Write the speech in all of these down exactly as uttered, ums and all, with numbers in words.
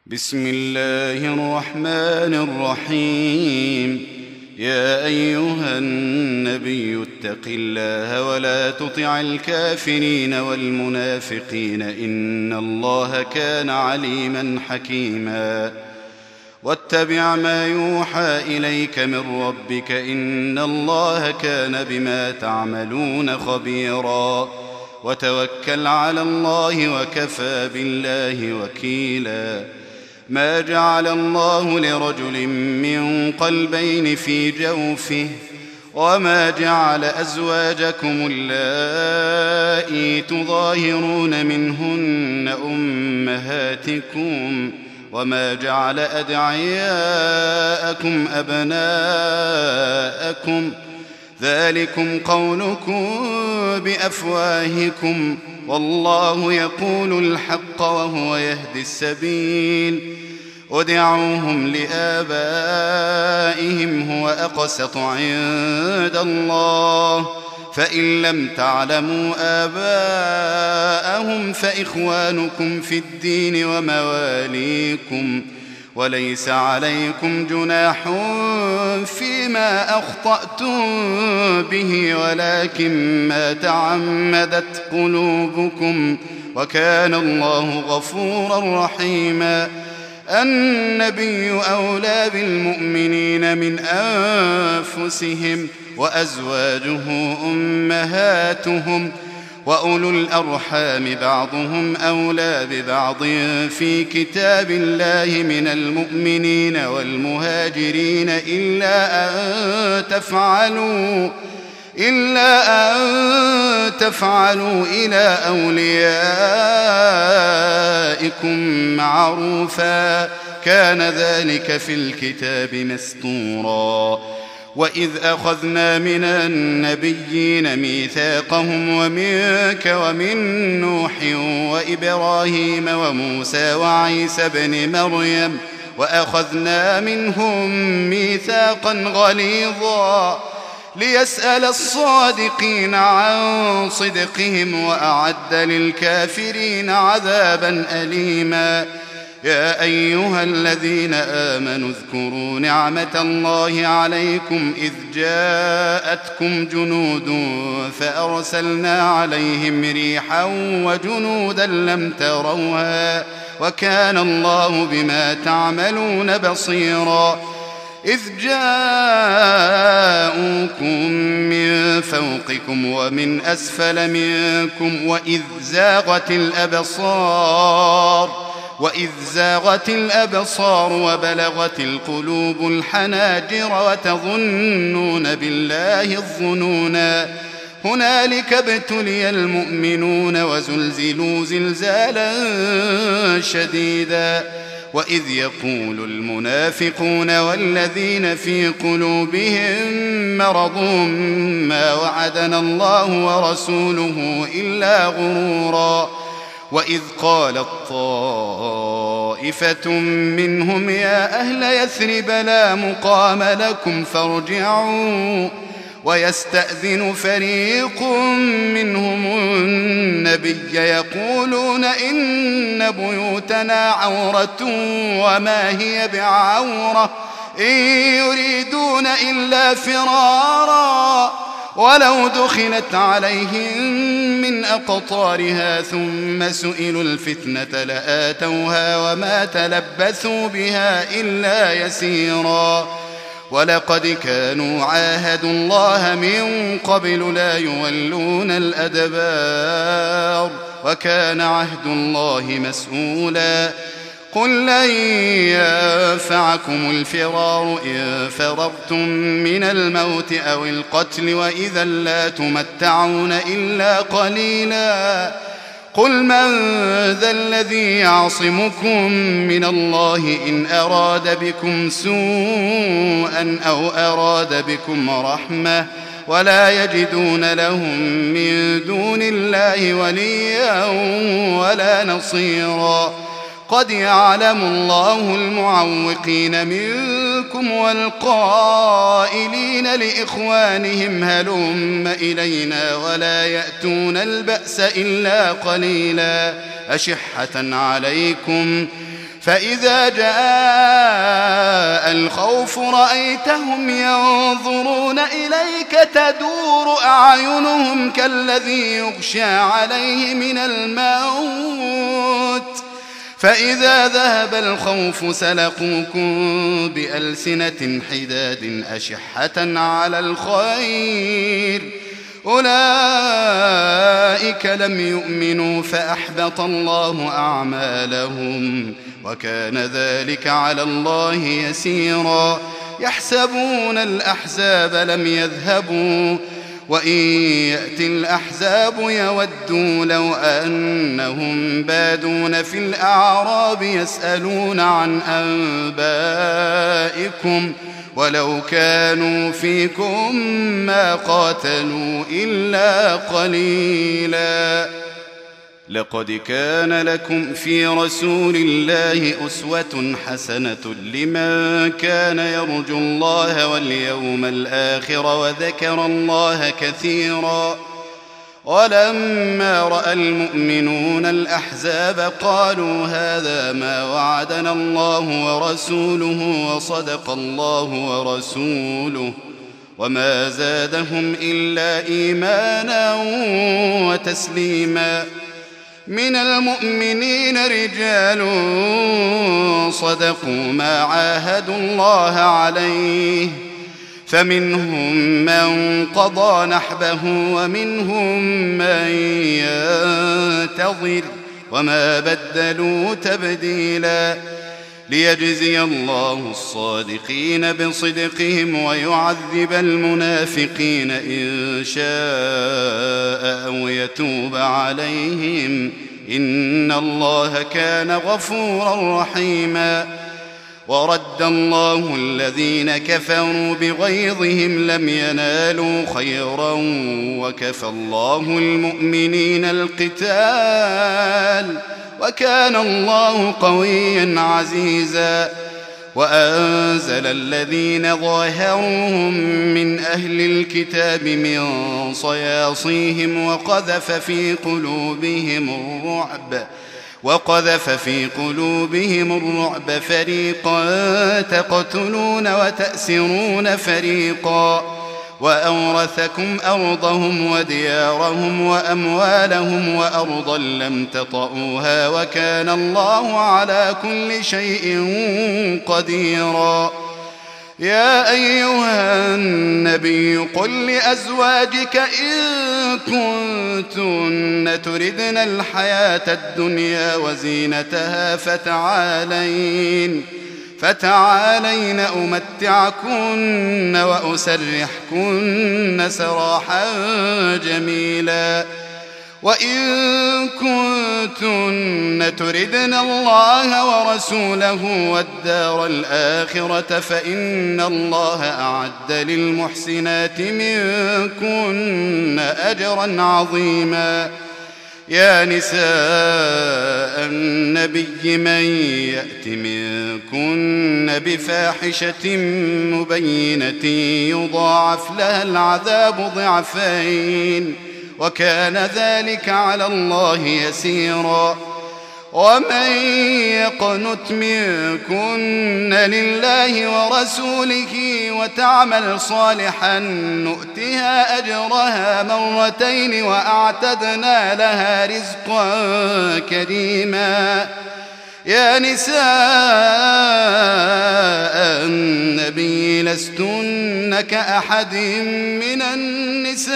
بسم الله الرحمن الرحيم. يا أيها النبي اتق الله ولا تطع الكافرين والمنافقين إن الله كان عليما حكيما. واتبع ما يوحى إليك من ربك إن الله كان بما تعملون خبيرا. وتوكل على الله وكفى بالله وكيلا. ما جعل الله لرجل من قلبين في جوفه وما جعل أزواجكم اللائي تظاهرون منهن أمهاتكم وما جعل أدعياءكم أبناءكم ذلكم قولكم بأفواهكم والله يقول الحق وهو يهدي السبيل. ادعوهم لآبائهم هو أقسط عند الله فإن لم تعلموا آباءهم فإخوانكم في الدين ومواليكم وليس عليكم جناح فيما أخطأتم به ولكن ما تعمدت قلوبكم وكان الله غفورا رحيما. النبي أولى بالمؤمنين من أنفسهم وأزواجه أمهاتهم وأولو الأرحام بعضهم أولى ببعض في كتاب الله من المؤمنين والمهاجرين إلا أن تفعلوا إلا أن تفعلوا إلى أوليائكم معروفا كان ذلك في الكتاب مسطورا. وإذ أخذنا من النبيين ميثاقهم ومنك ومن نوح وإبراهيم وموسى وعيسى بن مريم وأخذنا منهم ميثاقا غليظا ليسأل الصادقين عن صدقهم وأعد للكافرين عذابا أليما. يا أيها الذين آمنوا اذكروا نعمة الله عليكم إذ جاءتكم جنود فأرسلنا عليهم ريحا وجنودا لم تروها وكان الله بما تعملون بصيرا. إذ جاءوكم من فوقكم ومن أسفل منكم وإذ زاغت الأبصار وإذ زاغت الأبصار وبلغت القلوب الحناجر وتظنون بالله الظنونا. هنالك ابتلي المؤمنون وزلزلوا زلزالا شديدا. وإذ يقول المنافقون والذين في قلوبهم مرض ما وعدنا الله ورسوله إلا غرورا. وإذ قالت طائفة منهم يا أهل يثرب لا مقام لكم فارجعوا ويستأذن فريق منهم النبي يقولون إن بيوتنا عورة وما هي بعورة إن يريدون إلا فرارا ولو دخلت عليهم من أقطارها ثم سئلوا الفتنة لآتوها وما تلبثوا بها إلا يسيرا. ولقد كانوا عاهدوا الله من قبل لا يولون الأدبار وكان عهد الله مسؤولا. قل لن ينفعكم الفرار إن فررتم من الموت أو القتل وإذا لا تمتعون إلا قليلا. قل من ذا الذي يعصمكم من الله إن أراد بكم سوءا أو أراد بكم رحمة ولا يجدون لهم من دون الله وليا ولا نصيرا. قد يعلم الله المعوقين منكم والقائلين لإخوانهم هلم إلينا ولا يأتون البأس إلا قليلا أشحة عليكم فإذا جاء الخوف رأيتهم ينظرون إليك تدور أعينهم كالذي يغشى عليه من الموت فإذا ذهب الخوف سلقوكم بألسنة حداد أشحة على الخير أولئك لم يؤمنوا فأحبط الله أعمالهم وكان ذلك على الله يسيرا يحسبون الأحزاب لم يذهبوا وإن يأتي الأحزاب يودوا لو أنهم بادون في الأعراب يسألون عن أنبائكم ولو كانوا فيكم ما قاتلوا إلا قليلا لقد كان لكم في رسول الله أسوة حسنة لمن كان يرجو الله واليوم الآخر وذكر الله كثيرا ولما رأى المؤمنون الأحزاب قالوا هذا ما وعدنا الله ورسوله وصدق الله ورسوله وما زادهم إلا إيمانا وتسليما من المؤمنين رجال صدقوا ما عاهدوا الله عليه فمنهم من قضى نحبه ومنهم من ينتظر وما بدلوا تبديلا ليجزي الله الصادقين بصدقهم ويعذب المنافقين إن شاء أو يتوب عليهم إن الله كان غفورا رحيما ورد الله الذين كفروا بغيظهم لم ينالوا خيرا وكفى الله المؤمنين القتال وكان الله قويا عزيزا وأنزل الذين ظاهروهم من أهل الكتاب من صياصيهم وقذف في قلوبهم الرعب وقذف في قلوبهم الرعب فريقا تقتلون وتأسرون فريقا وأورثكم أرضهم وديارهم وأموالهم وأرضا لم تطئوها وكان الله على كل شيء قديرا يا أيها النبي قل لأزواجك إن كنتن تردن الحياة الدنيا وزينتها فتعالين فتعالين أمتعكن وأسرحكن سراحا جميلا وإن كنتن تردن الله ورسوله والدار الآخرة فإن الله أعد للمحسنات منكن أجرا عظيما يا نساء النبي من يأت منكن بفاحشة مبينة يضاعف لها العذاب ضعفين وكان ذلك على الله يسيرا ومن يقنت منكن لله ورسوله وتعمل صالحا نؤتها أجرها مرتين وأعتدنا لها رزقا كريما يا نساء النبي لستن كأحد من النساء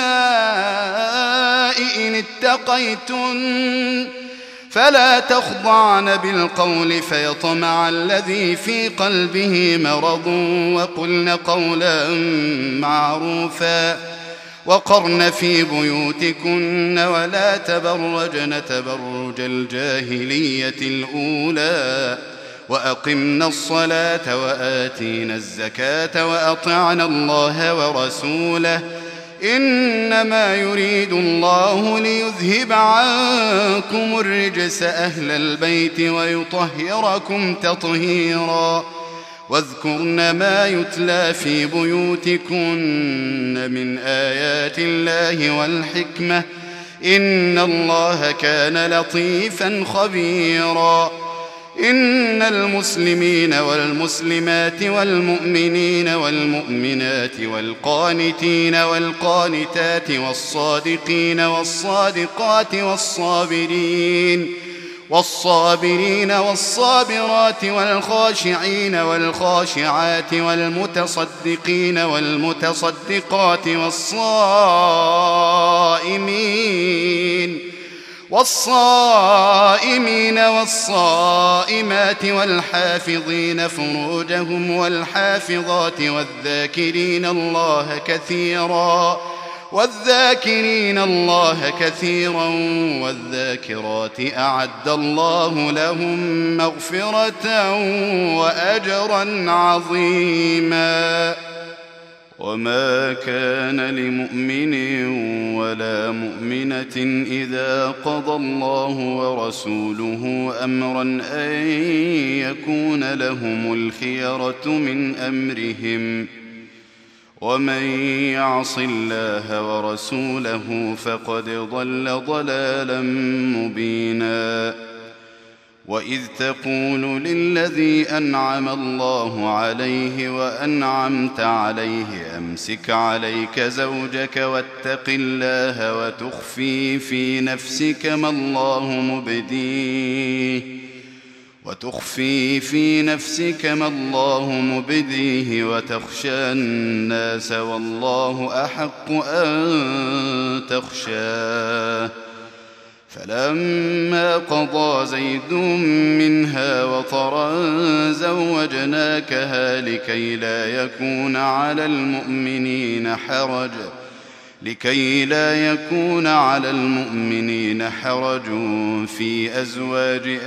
إن اتقيتن فلا تخضعن بالقول فيطمع الذي في قلبه مرض وقلن قولا معروفا وقرن في بيوتكن ولا تبرجن تبرج الجاهلية الأولى وأقمنا الصلاة وآتينا الزكاة وأطعنا الله ورسوله إنما يريد الله ليذهب عنكم الرجس أهل البيت ويطهركم تطهيرا واذكرن ما يتلى في بيوتكن من آيات الله والحكمة إن الله كان لطيفا خبيرا إن المسلمين والمسلمات والمؤمنين والمؤمنات والقانتين والقانتات والصادقين والصادقات والصابرين والصابرين والصابرات والخاشعين والخاشعات والمتصدقين والمتصدقات والصائمين والصائمين والصائمات والحافظين فروجهم والحافظات والذاكرين الله كثيرا والذاكرين الله كثيرا والذاكرات أعد الله لهم مغفرة وأجرا عظيما. وما كان لمؤمن ولا مؤمنة إذا قضى الله ورسوله أمرا أن يكون لهم الخيرة من أمرهم ومن يعص الله ورسوله فقد ضل ضلالا مبينا. وإذ تقول للذي أنعم الله عليه وأنعمت عليه أمسك عليك زوجك واتق الله وتخفي في نفسك ما الله مبديه وتخفي في نفسك ما الله مبديه وتخشى الناس والله أحق أن تخشاه. فلما قضى زيد منها وطرا زوجناكها لكي لا يكون على المؤمنين حرج لكي لا يكون على المؤمنين حرج في أزواج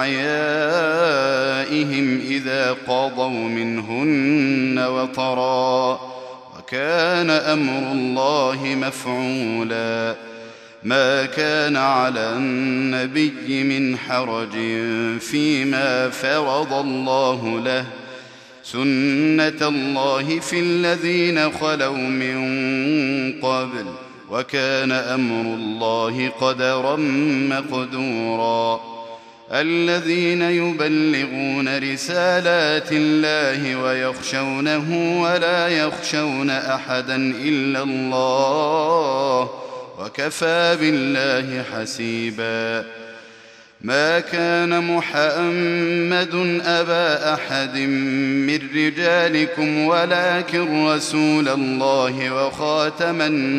أدعيائهم إذا قضوا منهن وطرا وكان أمر الله مفعولا. ما كان على النبي من حرج فيما فرض الله له سنة الله في الذين خلوا من قبل وكان أمر الله قدرا مقدورا. الذين يبلغون رسالات الله ويخشونه ولا يخشون أحدا إلا الله وكفى بالله حسيبا. ما كان محمد أبا أحد من رجالكم ولكن رسول الله وخاتم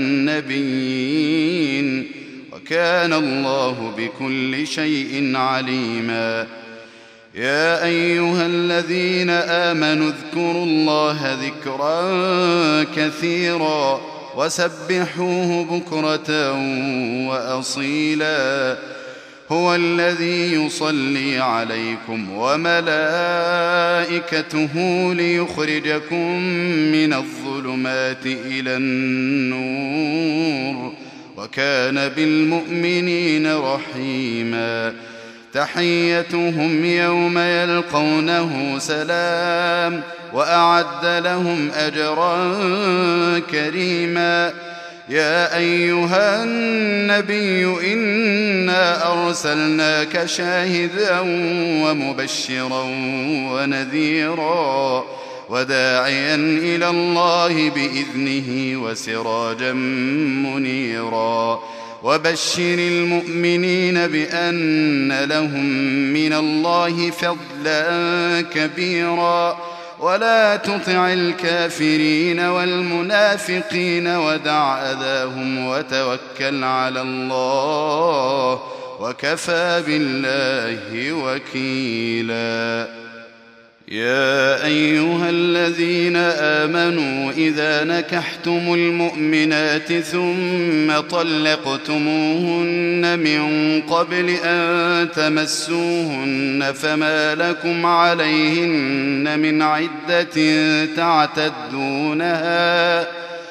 النبيين وكان الله بكل شيء عليما. يا أيها الذين آمنوا اذكروا الله ذكرا كثيرا وسبحوه بكرة وأصيلا. هو الذي يصلي عليكم وملائكته ليخرجكم من الظلمات إلى النور وكان بالمؤمنين رحيما. تحيتهم يوم يلقونه سلام وأعد لهم أجرا كريما. يا أيها النبي إنا أرسلناك شاهدا ومبشرا ونذيرا وداعيا إلى الله بإذنه وسراجا منيرا. وبشر المؤمنين بأن لهم من الله فضلا كبيرا ولا تطع الكافرين والمنافقين ودع أذاهم وتوكل على الله وكفى بالله وكيلا. يا أيها الذين آمنوا إذا نكحتم المؤمنات ثم طلقتموهن من قبل أن تمسوهن فما لكم عليهن من عدة تعتدونها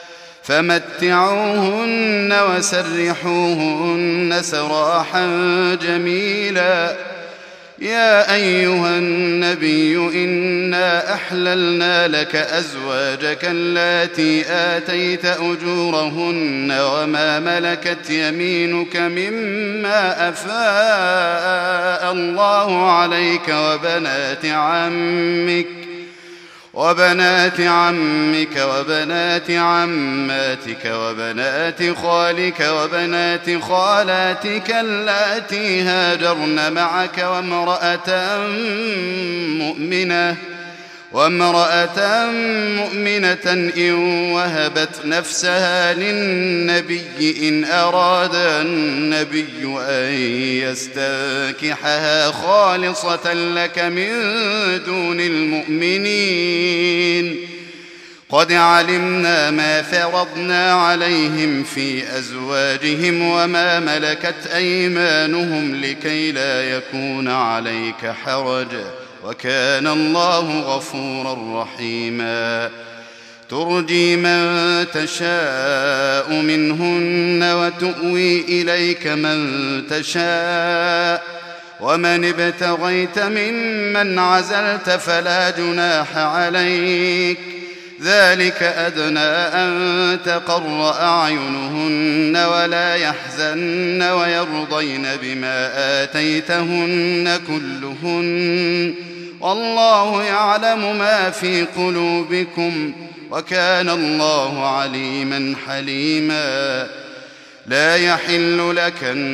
فمتعوهن وسرحوهن سراحا جميلا. يا أيها النبي إنا أحللنا لك أزواجك اللاتي آتيت أجورهن وما ملكت يمينك مما أفاء الله عليك وبنات عمك وبنات عمك وبنات عماتك وبنات خالك وبنات خالاتك اللاتي هاجرن معك وامرأة مؤمنة وامرأة مؤمنة إن وهبت نفسها للنبي إن أراد النبي أن يستنكحها خالصة لك من دون المؤمنين قد علمنا ما فرضنا عليهم في أزواجهم وما ملكت أيمانهم لكي لا يكون عليك حرج وكان الله غفورا رحيما ترجي من تشاء منهن وتؤوي إليك من تشاء ومن ابتغيت ممن عزلت فلا جناح عليك ذلك أدنى أن تقر أعينهن ولا يحزن ويرضين بما آتيتهن كلهن والله يعلم ما في قلوبكم وكان الله عليما حليما لا يحل لك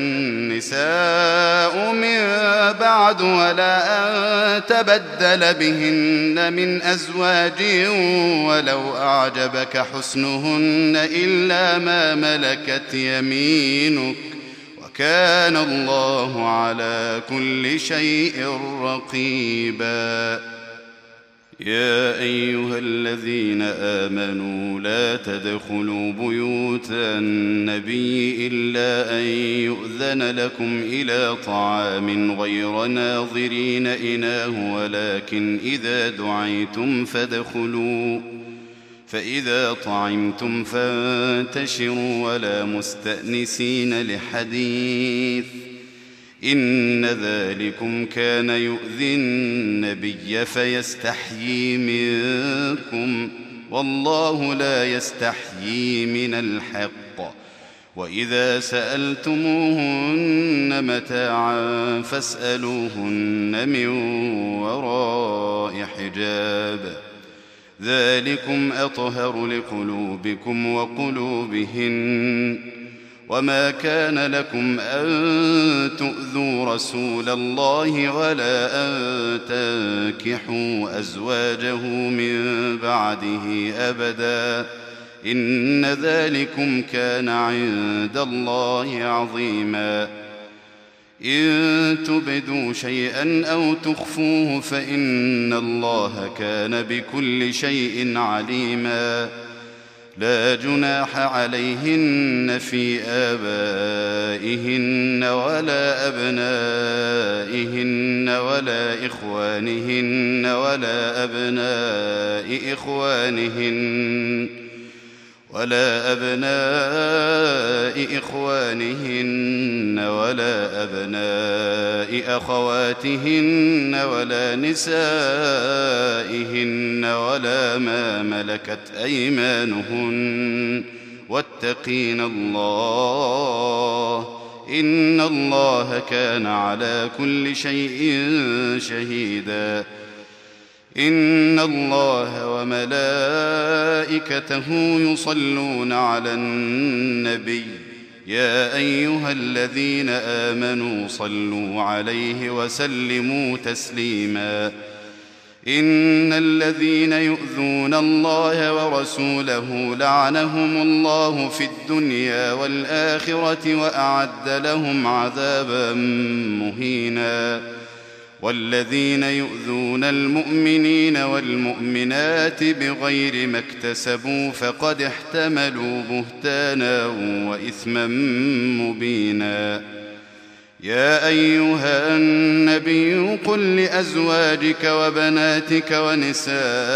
النساء من بعد ولا أن تبدل بهن من أزواج ولو أعجبك حسنهن إلا ما ملكت يمينك وكان الله على كل شيء رقيبا يا أيها الذين آمنوا لا تدخلوا بيوت النبي إلا أن يؤذن لكم إلى طعام غير ناظرين إناه ولكن إذا دعيتم فادخلوا فإذا طعمتم فانتشروا ولا مستأنسين لحديث إن ذلكم كان يؤذي النبي فيستحيي منكم والله لا يستحيي من الحق وإذا سألتموهن متاعا فاسألوهن من وراء حجاب ذلكم أطهر لقلوبكم وقلوبهن وما كان لكم أن تؤذوا رسول الله ولا أن تنكحوا أزواجه من بعده أبدا إن ذلكم كان عند الله عظيما إن تبدوا شيئا أو تخفوه فإن الله كان بكل شيء عليما لا جناح عليهن في آبائهن ولا أبنائهن ولا إخوانهن ولا أبناء إخوانهن ولا أبناء إخوانهن ولا أبناء أخواتهن ولا نسائهن ولا ما ملكت أيمانهن واتقين الله إن الله كان على كل شيء شهيدا إن الله وملائكته يصلون على النبي يا أيها الذين آمنوا صلوا عليه وسلموا تسليما إن الذين يؤذون الله ورسوله لعنهم الله في الدنيا والآخرة وأعد لهم عذابا مهينا والذين يؤذون المؤمنين والمؤمنات بغير ما اكتسبوا فقد احتملوا بهتانا وإثما مبينا يا أيها النبي قل لأزواجك وبناتك ونساء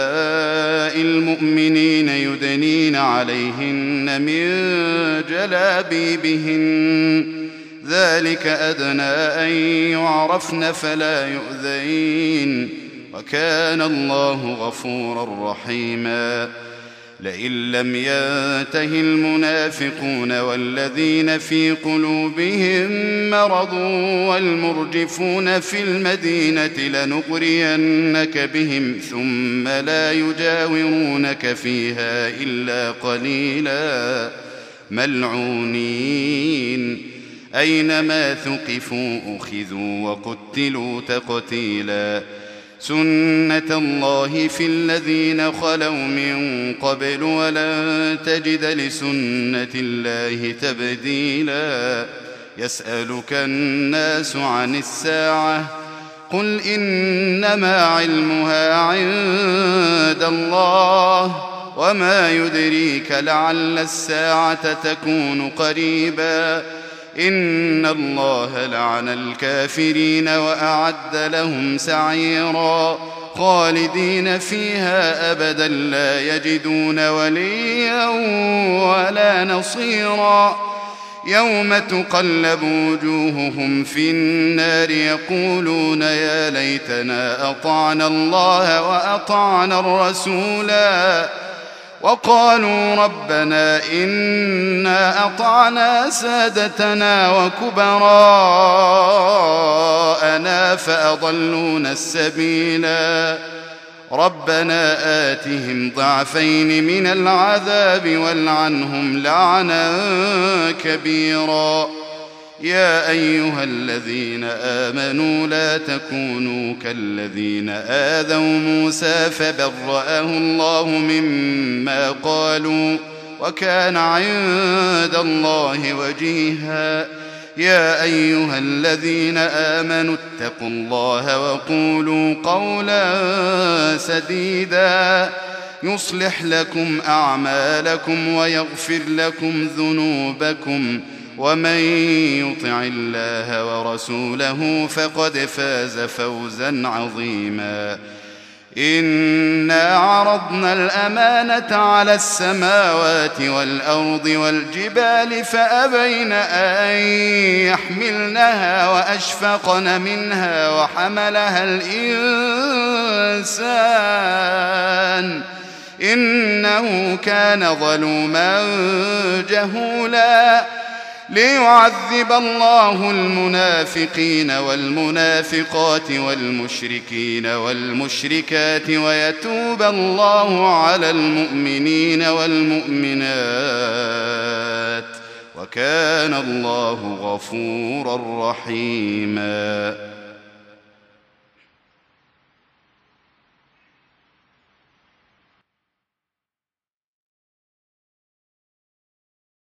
المؤمنين يدنين عليهن من جلابيبهن ذلك أدنى أن يعرفن فلا يؤذين وكان الله غفورا رحيما لئن لم ينته المنافقون والذين في قلوبهم مرض والمرجفون في المدينة لنغرينك بهم ثم لا يجاورونك فيها إلا قليلا ملعونين أينما ثقفوا أخذوا وقتلوا تقتيلا سنة الله في الذين خلوا من قبل ولن تجد لسنة الله تبديلا يسألك الناس عن الساعة قل إنما علمها عند الله وما يدريك لعل الساعة تكون قريبا إن الله لعن الكافرين وأعد لهم سعيرا خالدين فيها أبدا لا يجدون وليا ولا نصيرا يوم تقلب وجوههم في النار يقولون يا ليتنا أطعنا الله وأطعنا الرسولا وقالوا ربنا إنا أطعنا سادتنا وكبراءنا فأضلونا السبيلا ربنا آتهم ضعفين من العذاب والعنهم لعنا كبيرا يا أيها الذين آمنوا لا تكونوا كالذين آذوا موسى فبرأه الله مما قالوا وكان عند الله وجيها يا أيها الذين آمنوا اتقوا الله وقولوا قولا سديدا يصلح لكم أعمالكم ويغفر لكم ذنوبكم ومن يطع الله ورسوله فقد فاز فوزا عظيما إنا عرضنا الأمانة على السماوات والأرض والجبال فأبين أن يحملنها وأشفقن منها وحملها الإنسان إنه كان ظلوما جهولا ليعذب الله المنافقين والمنافقات والمشركين والمشركات ويتوب الله على المؤمنين والمؤمنات وكان الله غفورا رحيما.